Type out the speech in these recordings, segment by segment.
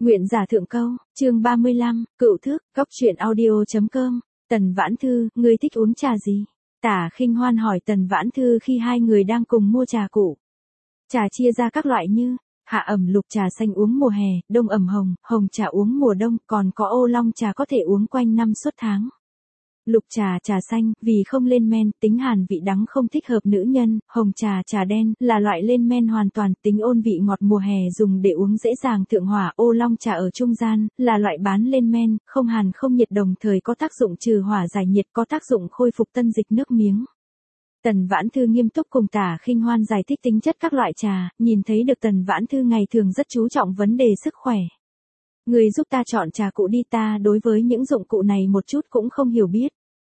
Nguyện giả thượng câu, chương 35, cựu thức, góc truyện audio.com, Tần Vãn Thư, ngươi thích uống trà gì? Tả Khinh Hoan hỏi Tần Vãn Thư khi hai người đang cùng mua trà cụ. Trà chia ra các loại như, hạ ẩm lục trà xanh uống mùa hè, đông ẩm hồng, hồng trà uống mùa đông, còn có ô long trà có thể uống quanh năm suốt tháng. Lục trà, trà xanh, vì không lên men, tính hàn vị đắng không thích hợp nữ nhân, hồng trà, trà đen, là loại lên men hoàn toàn, tính ôn vị ngọt mùa hè dùng để uống dễ dàng thượng hỏa, ô long trà ở trung gian, là loại bán lên men, không hàn không nhiệt đồng thời có tác dụng trừ hỏa giải nhiệt, có tác dụng khôi phục tân dịch nước miếng. Tần Vãn Thư nghiêm túc cùng Tả Khinh Hoan giải thích tính chất các loại trà, nhìn thấy được Tần Vãn Thư ngày thường rất chú trọng vấn đề sức khỏe. Người giúp ta chọn trà cụ đi, ta đối với những dụng cụ này một chút cũng không hiểu biết.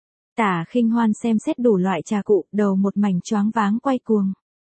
Tả Khinh Hoan xem xét đủ loại trà cụ, đầu một mảnh choáng váng quay cuồng.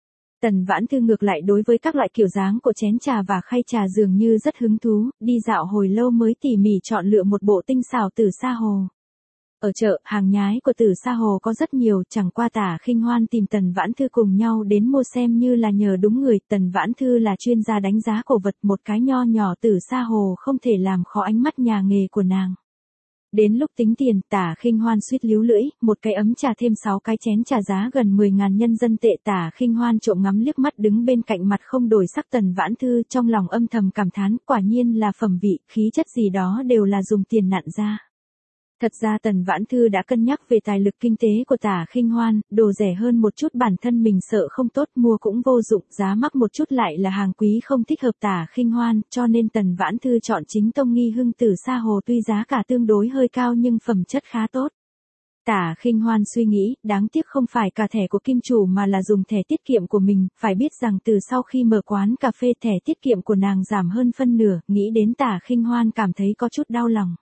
Tần Vãn Thư ngược lại đối với các loại kiểu dáng của chén trà và khay trà dường như rất hứng thú, đi dạo hồi lâu mới tỉ mỉ chọn lựa một bộ tinh xảo Tử Sa Hồ. Ở chợ, hàng nhái của Tử Sa Hồ có rất nhiều, chẳng qua Tả Khinh Hoan tìm Tần Vãn Thư cùng nhau đến mua xem như là nhờ đúng người. Tần Vãn Thư là chuyên gia đánh giá cổ vật, một cái nho nhỏ Tử Sa Hồ không thể làm khó ánh mắt nhà nghề của nàng. Đến lúc tính tiền, Tả Khinh Hoan suýt líu lưỡi, một cái ấm trà thêm 6 cái chén trà giá gần 10.000 nhân dân tệ. Tả Khinh Hoan trộm ngắm liếc mắt đứng bên cạnh mặt không đổi sắc Tần Vãn Thư, trong lòng âm thầm cảm thán, quả nhiên là phẩm vị, khí chất gì đó đều là dùng tiền nặn ra. Thật ra Tần Vãn Thư đã cân nhắc về tài lực kinh tế của Tả Khinh Hoan, đồ rẻ hơn một chút bản thân mình sợ không tốt, mua cũng vô dụng, giá mắc một chút lại là hàng quý không thích hợp Tả Khinh Hoan, cho nên Tần Vãn Thư chọn chính tông nghi hưng Tử Sa Hồ, tuy giá cả tương đối hơi cao nhưng phẩm chất khá tốt. Tả Khinh Hoan suy nghĩ, đáng tiếc không phải cả thẻ của kim chủ mà là dùng thẻ tiết kiệm của mình, phải biết rằng từ sau khi mở quán cà phê thẻ tiết kiệm của nàng giảm hơn phân nửa, nghĩ đến Tả Khinh Hoan cảm thấy có chút đau lòng.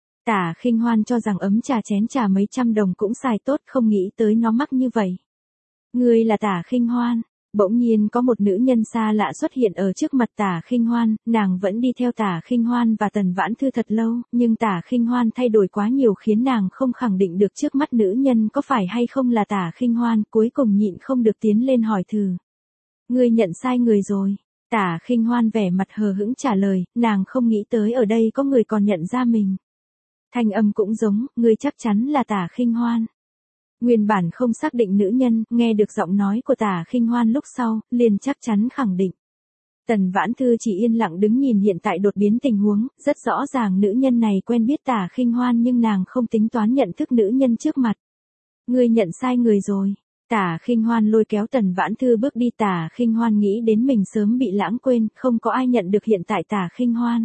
Tả Khinh Hoan cho rằng ấm trà chén trà mấy trăm đồng cũng xài tốt, không nghĩ tới nó mắc như vậy. Ngươi là Tả Khinh Hoan. Bỗng nhiên có một nữ nhân xa lạ xuất hiện ở trước mặt Tả Khinh Hoan, nàng vẫn đi theo Tả Khinh Hoan và Tần Vãn Thư thật lâu, nhưng Tả Khinh Hoan thay đổi quá nhiều khiến nàng không khẳng định được trước mắt nữ nhân có phải hay không là Tả Khinh Hoan, cuối cùng nhịn không được tiến lên hỏi thử. Ngươi nhận sai người rồi. Tả Khinh Hoan vẻ mặt hờ hững trả lời, nàng không nghĩ tới ở đây có người còn nhận ra mình. Thanh âm cũng giống, ngươi chắc chắn là Tả Khinh Hoan. Nguyên bản không xác định nữ nhân, nghe được giọng nói của Tả Khinh Hoan lúc sau, liền chắc chắn khẳng định. Tần Vãn Thư chỉ yên lặng đứng nhìn hiện tại đột biến tình huống, rất rõ ràng nữ nhân này quen biết Tả Khinh Hoan nhưng nàng không tính toán nhận thức nữ nhân trước mặt. Ngươi nhận sai người rồi. Tả Khinh Hoan lôi kéo Tần Vãn Thư bước đi. Tả Khinh Hoan nghĩ đến mình sớm bị lãng quên, không có ai nhận được hiện tại Tả Khinh Hoan.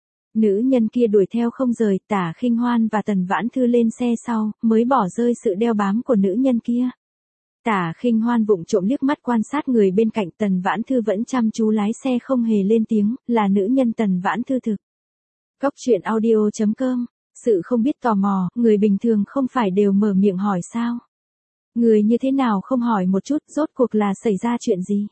Nữ nhân kia đuổi theo không rời, Tả Khinh Hoan và Tần Vãn Thư lên xe sau, mới bỏ rơi sự đeo bám của nữ nhân kia. Tả Khinh Hoan vụng trộm liếc mắt quan sát người bên cạnh, Tần Vãn Thư vẫn chăm chú lái xe không hề lên tiếng, là nữ nhân Tần Vãn Thư thực. Góc truyện audio.com, sự không biết tò mò, người bình thường không phải đều mở miệng hỏi sao? Người như thế nào không hỏi một chút, rốt cuộc là xảy ra chuyện gì?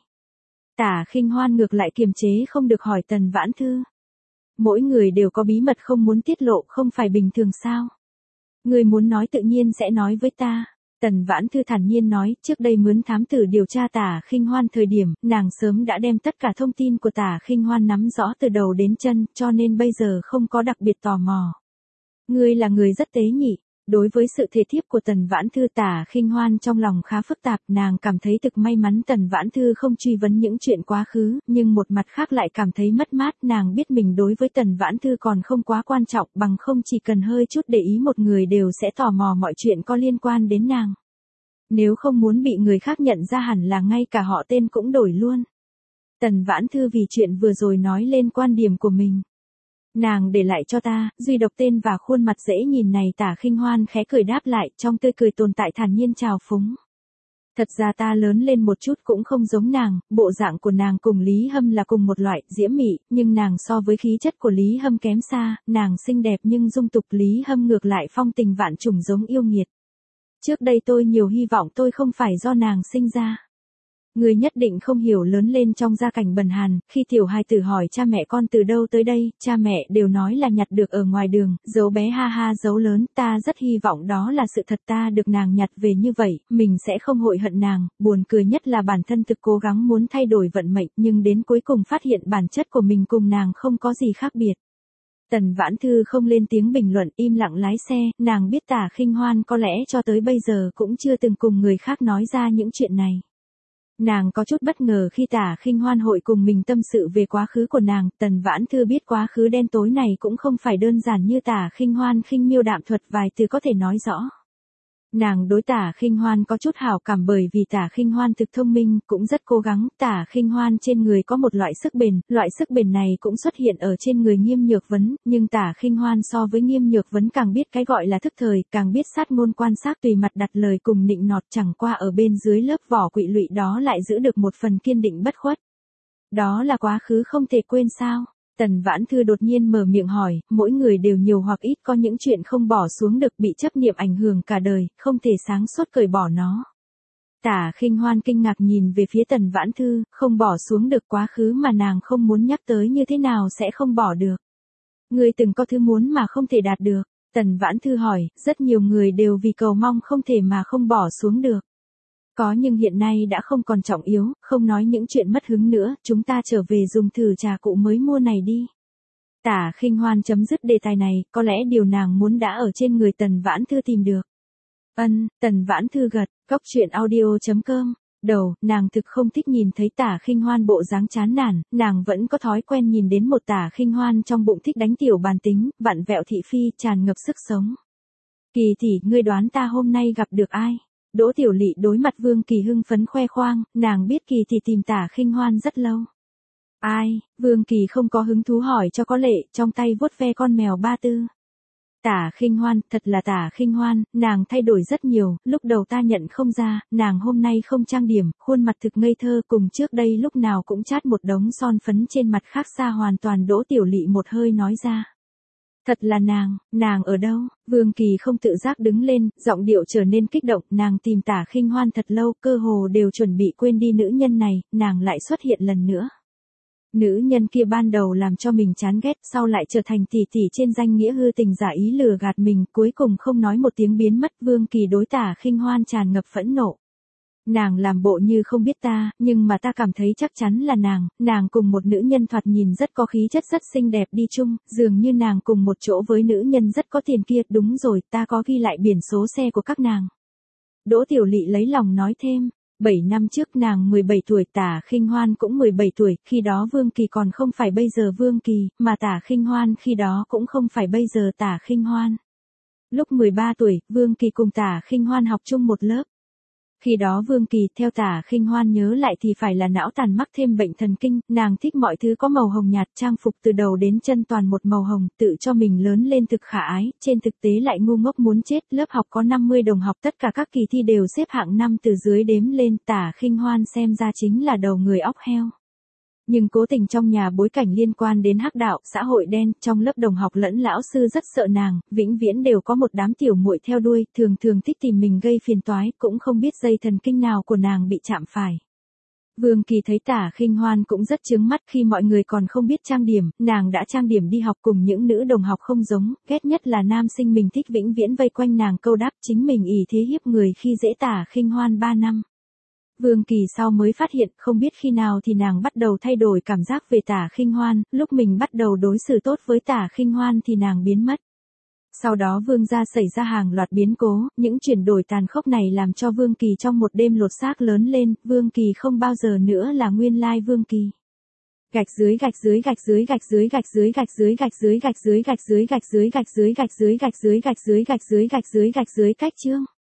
Tả Khinh Hoan ngược lại kiềm chế không được hỏi Tần Vãn Thư. Mỗi người đều có bí mật không muốn tiết lộ, không phải bình thường sao? Người muốn nói tự nhiên sẽ nói với ta. Tần Vãn Thư thản nhiên nói, trước đây mướn thám tử điều tra Tả Khinh Hoan thời điểm, nàng sớm đã đem tất cả thông tin của Tả Khinh Hoan nắm rõ từ đầu đến chân, cho nên bây giờ không có đặc biệt tò mò. Ngươi là người rất tế nhị. Đối với sự thể thiếp của Tần Vãn Thư, Tả Khinh Hoan trong lòng khá phức tạp, nàng cảm thấy thực may mắn Tần Vãn Thư không truy vấn những chuyện quá khứ, nhưng một mặt khác lại cảm thấy mất mát, nàng biết mình đối với Tần Vãn Thư còn không quá quan trọng, bằng không chỉ cần hơi chút để ý một người đều sẽ tò mò mọi chuyện có liên quan đến nàng. Nếu không muốn bị người khác nhận ra hẳn là ngay cả họ tên cũng đổi luôn. Tần Vãn Thư vì chuyện vừa rồi nói lên quan điểm của mình. Nàng để lại cho ta, duy độc tên và khuôn mặt dễ nhìn này. Tả Khinh Hoan khẽ cười đáp lại, trong tươi cười tồn tại thản nhiên trào phúng. Thật ra ta lớn lên một chút cũng không giống nàng, bộ dạng của nàng cùng Lý Hâm là cùng một loại, diễm mị, nhưng nàng so với khí chất của Lý Hâm kém xa, nàng xinh đẹp nhưng dung tục, Lý Hâm ngược lại phong tình vạn trùng giống yêu nghiệt. Trước đây tôi nhiều hy vọng tôi không phải do nàng sinh ra. Người nhất định không hiểu lớn lên trong gia cảnh bần hàn, khi tiểu hài tử hỏi cha mẹ con từ đâu tới đây, cha mẹ đều nói là nhặt được ở ngoài đường, dấu bé ha ha dấu lớn, ta rất hy vọng đó là sự thật, ta được nàng nhặt về như vậy, mình sẽ không hối hận nàng, buồn cười nhất là bản thân thực cố gắng muốn thay đổi vận mệnh, nhưng đến cuối cùng phát hiện bản chất của mình cùng nàng không có gì khác biệt. Tần Vãn Thư không lên tiếng bình luận, im lặng lái xe, nàng biết Tả Khinh Hoan có lẽ cho tới bây giờ cũng chưa từng cùng người khác nói ra những chuyện này. Nàng có chút bất ngờ khi Tả Khinh Hoan hội cùng mình tâm sự về quá khứ của nàng, Tần Vãn Thư biết quá khứ đen tối này cũng không phải đơn giản như Tả Khinh Hoan khinh miêu đạm thuật vài từ có thể nói rõ. Nàng đối Tả Khinh Hoan có chút hảo cảm bởi vì Tả Khinh Hoan thực thông minh, cũng rất cố gắng, Tả Khinh Hoan trên người có một loại sức bền này cũng xuất hiện ở trên người Nghiêm Nhược Vấn, nhưng Tả Khinh Hoan so với Nghiêm Nhược Vấn càng biết cái gọi là thức thời, càng biết sát ngôn quan sát tùy mặt đặt lời cùng nịnh nọt, chẳng qua ở bên dưới lớp vỏ quỵ lụy đó lại giữ được một phần kiên định bất khuất. Đó là quá khứ không thể quên sao? Tần Vãn Thư đột nhiên mở miệng hỏi, mỗi người đều nhiều hoặc ít có những chuyện không bỏ xuống được, bị chấp niệm ảnh hưởng cả đời, không thể sáng suốt cởi bỏ nó. Tả Khinh Hoan kinh ngạc nhìn về phía Tần Vãn Thư, không bỏ xuống được quá khứ mà nàng không muốn nhắc tới như thế nào sẽ không bỏ được. Người từng có thứ muốn mà không thể đạt được. Tần Vãn Thư hỏi, rất nhiều người đều vì cầu mong không thể mà không bỏ xuống được. Có nhưng hiện nay đã không còn trọng yếu, không nói những chuyện mất hứng nữa, chúng ta trở về dùng thử trà cụ mới mua này đi. Tả Khinh Hoan chấm dứt đề tài này, có lẽ điều nàng muốn đã ở trên người Tần Vãn Thư tìm được. Tần Vãn Thư gật, góc chuyện audio.com. Đầu, nàng thực không thích nhìn thấy Tả Khinh Hoan bộ dáng chán nản, nàng vẫn có thói quen nhìn đến một Tả Khinh Hoan trong bụng thích đánh tiểu bàn tính, vặn vẹo thị phi, tràn ngập sức sống. Kỳ tỷ, ngươi đoán ta hôm nay gặp được ai? Đỗ Tiểu Lị đối mặt Vương Kỳ hưng phấn khoe khoang, nàng biết Kỳ thì tìm Tả Khinh Hoan rất lâu. Ai? Vương Kỳ không có hứng thú hỏi cho có lệ, trong tay vuốt ve con mèo Ba Tư. Tả Khinh Hoan, thật là Tả Khinh Hoan, nàng thay đổi rất nhiều, lúc đầu ta nhận không ra, nàng hôm nay không trang điểm, khuôn mặt thực ngây thơ, cùng trước đây lúc nào cũng chát một đống son phấn trên mặt khác xa hoàn toàn. Đỗ Tiểu Lị một hơi nói ra. Thật là nàng ở đâu? Vương Kỳ không tự giác đứng lên, giọng điệu trở nên kích động, nàng tìm Tả Khinh Hoan thật lâu, cơ hồ đều chuẩn bị quên đi nữ nhân này, nàng lại xuất hiện lần nữa. Nữ nhân kia ban đầu làm cho mình chán ghét, sau lại trở thành tỷ tỷ trên danh nghĩa hư tình giả ý lừa gạt mình, cuối cùng không nói một tiếng biến mất. Vương Kỳ đối Tả Khinh Hoan tràn ngập phẫn nộ. Nàng làm bộ như không biết ta, nhưng mà ta cảm thấy chắc chắn là nàng cùng một nữ nhân thoạt nhìn rất có khí chất rất xinh đẹp đi chung, dường như nàng cùng một chỗ với nữ nhân rất có tiền kia, đúng rồi, ta có ghi lại biển số xe của các nàng. Đỗ Tiểu Lị lấy lòng nói thêm, 7 năm trước nàng 17 tuổi, Tả Khinh Hoan cũng 17 tuổi, khi đó Vương Kỳ còn không phải bây giờ Vương Kỳ, mà Tả Khinh Hoan khi đó cũng không phải bây giờ Tả Khinh Hoan. Lúc 13 tuổi, Vương Kỳ cùng Tả Khinh Hoan học chung một lớp. Khi đó Vương Kỳ, theo Tả Khinh Hoan nhớ lại thì phải là não tàn mắc thêm bệnh thần kinh, nàng thích mọi thứ có màu hồng nhạt, trang phục từ đầu đến chân toàn một màu hồng, tự cho mình lớn lên thực khả ái, trên thực tế lại ngu ngốc muốn chết, lớp học có 50 đồng học, tất cả các kỳ thi đều xếp hạng 5 từ dưới đếm lên, Tả Khinh Hoan xem ra chính là đầu người óc heo. Nhưng cố tình trong nhà bối cảnh liên quan đến hắc đạo, xã hội đen, trong lớp đồng học lẫn lão sư rất sợ nàng, vĩnh viễn đều có một đám tiểu muội theo đuôi, thường thường thích tìm mình gây phiền toái, cũng không biết dây thần kinh nào của nàng bị chạm phải. Vương Kỳ thấy Tả Khinh Hoan cũng rất chướng mắt, khi mọi người còn không biết trang điểm, nàng đã trang điểm đi học cùng những nữ đồng học không giống, ghét nhất là nam sinh mình thích vĩnh viễn vây quanh nàng câu đáp, chính mình ỷ thế hiếp người khi dễ Tả Khinh Hoan 3 năm. Vương Kỳ sau mới phát hiện, không biết khi nào thì nàng bắt đầu thay đổi cảm giác về Tả Khinh Hoan, lúc mình bắt đầu đối xử tốt với Tả Khinh Hoan thì nàng biến mất. Sau đó Vương gia xảy ra hàng loạt biến cố, những chuyển đổi tàn khốc này làm cho Vương Kỳ trong một đêm lột xác lớn lên, Vương Kỳ không bao giờ nữa là nguyên lai Vương Kỳ. Gạch dưới gạch dưới gạch dưới gạch dưới gạch dưới gạch dưới gạch dưới gạch dưới gạch dưới gạch dưới gạch dưới gạch dưới gạch dưới gạch dưới gạch dưới gạch dưới gạch dưới cách chương.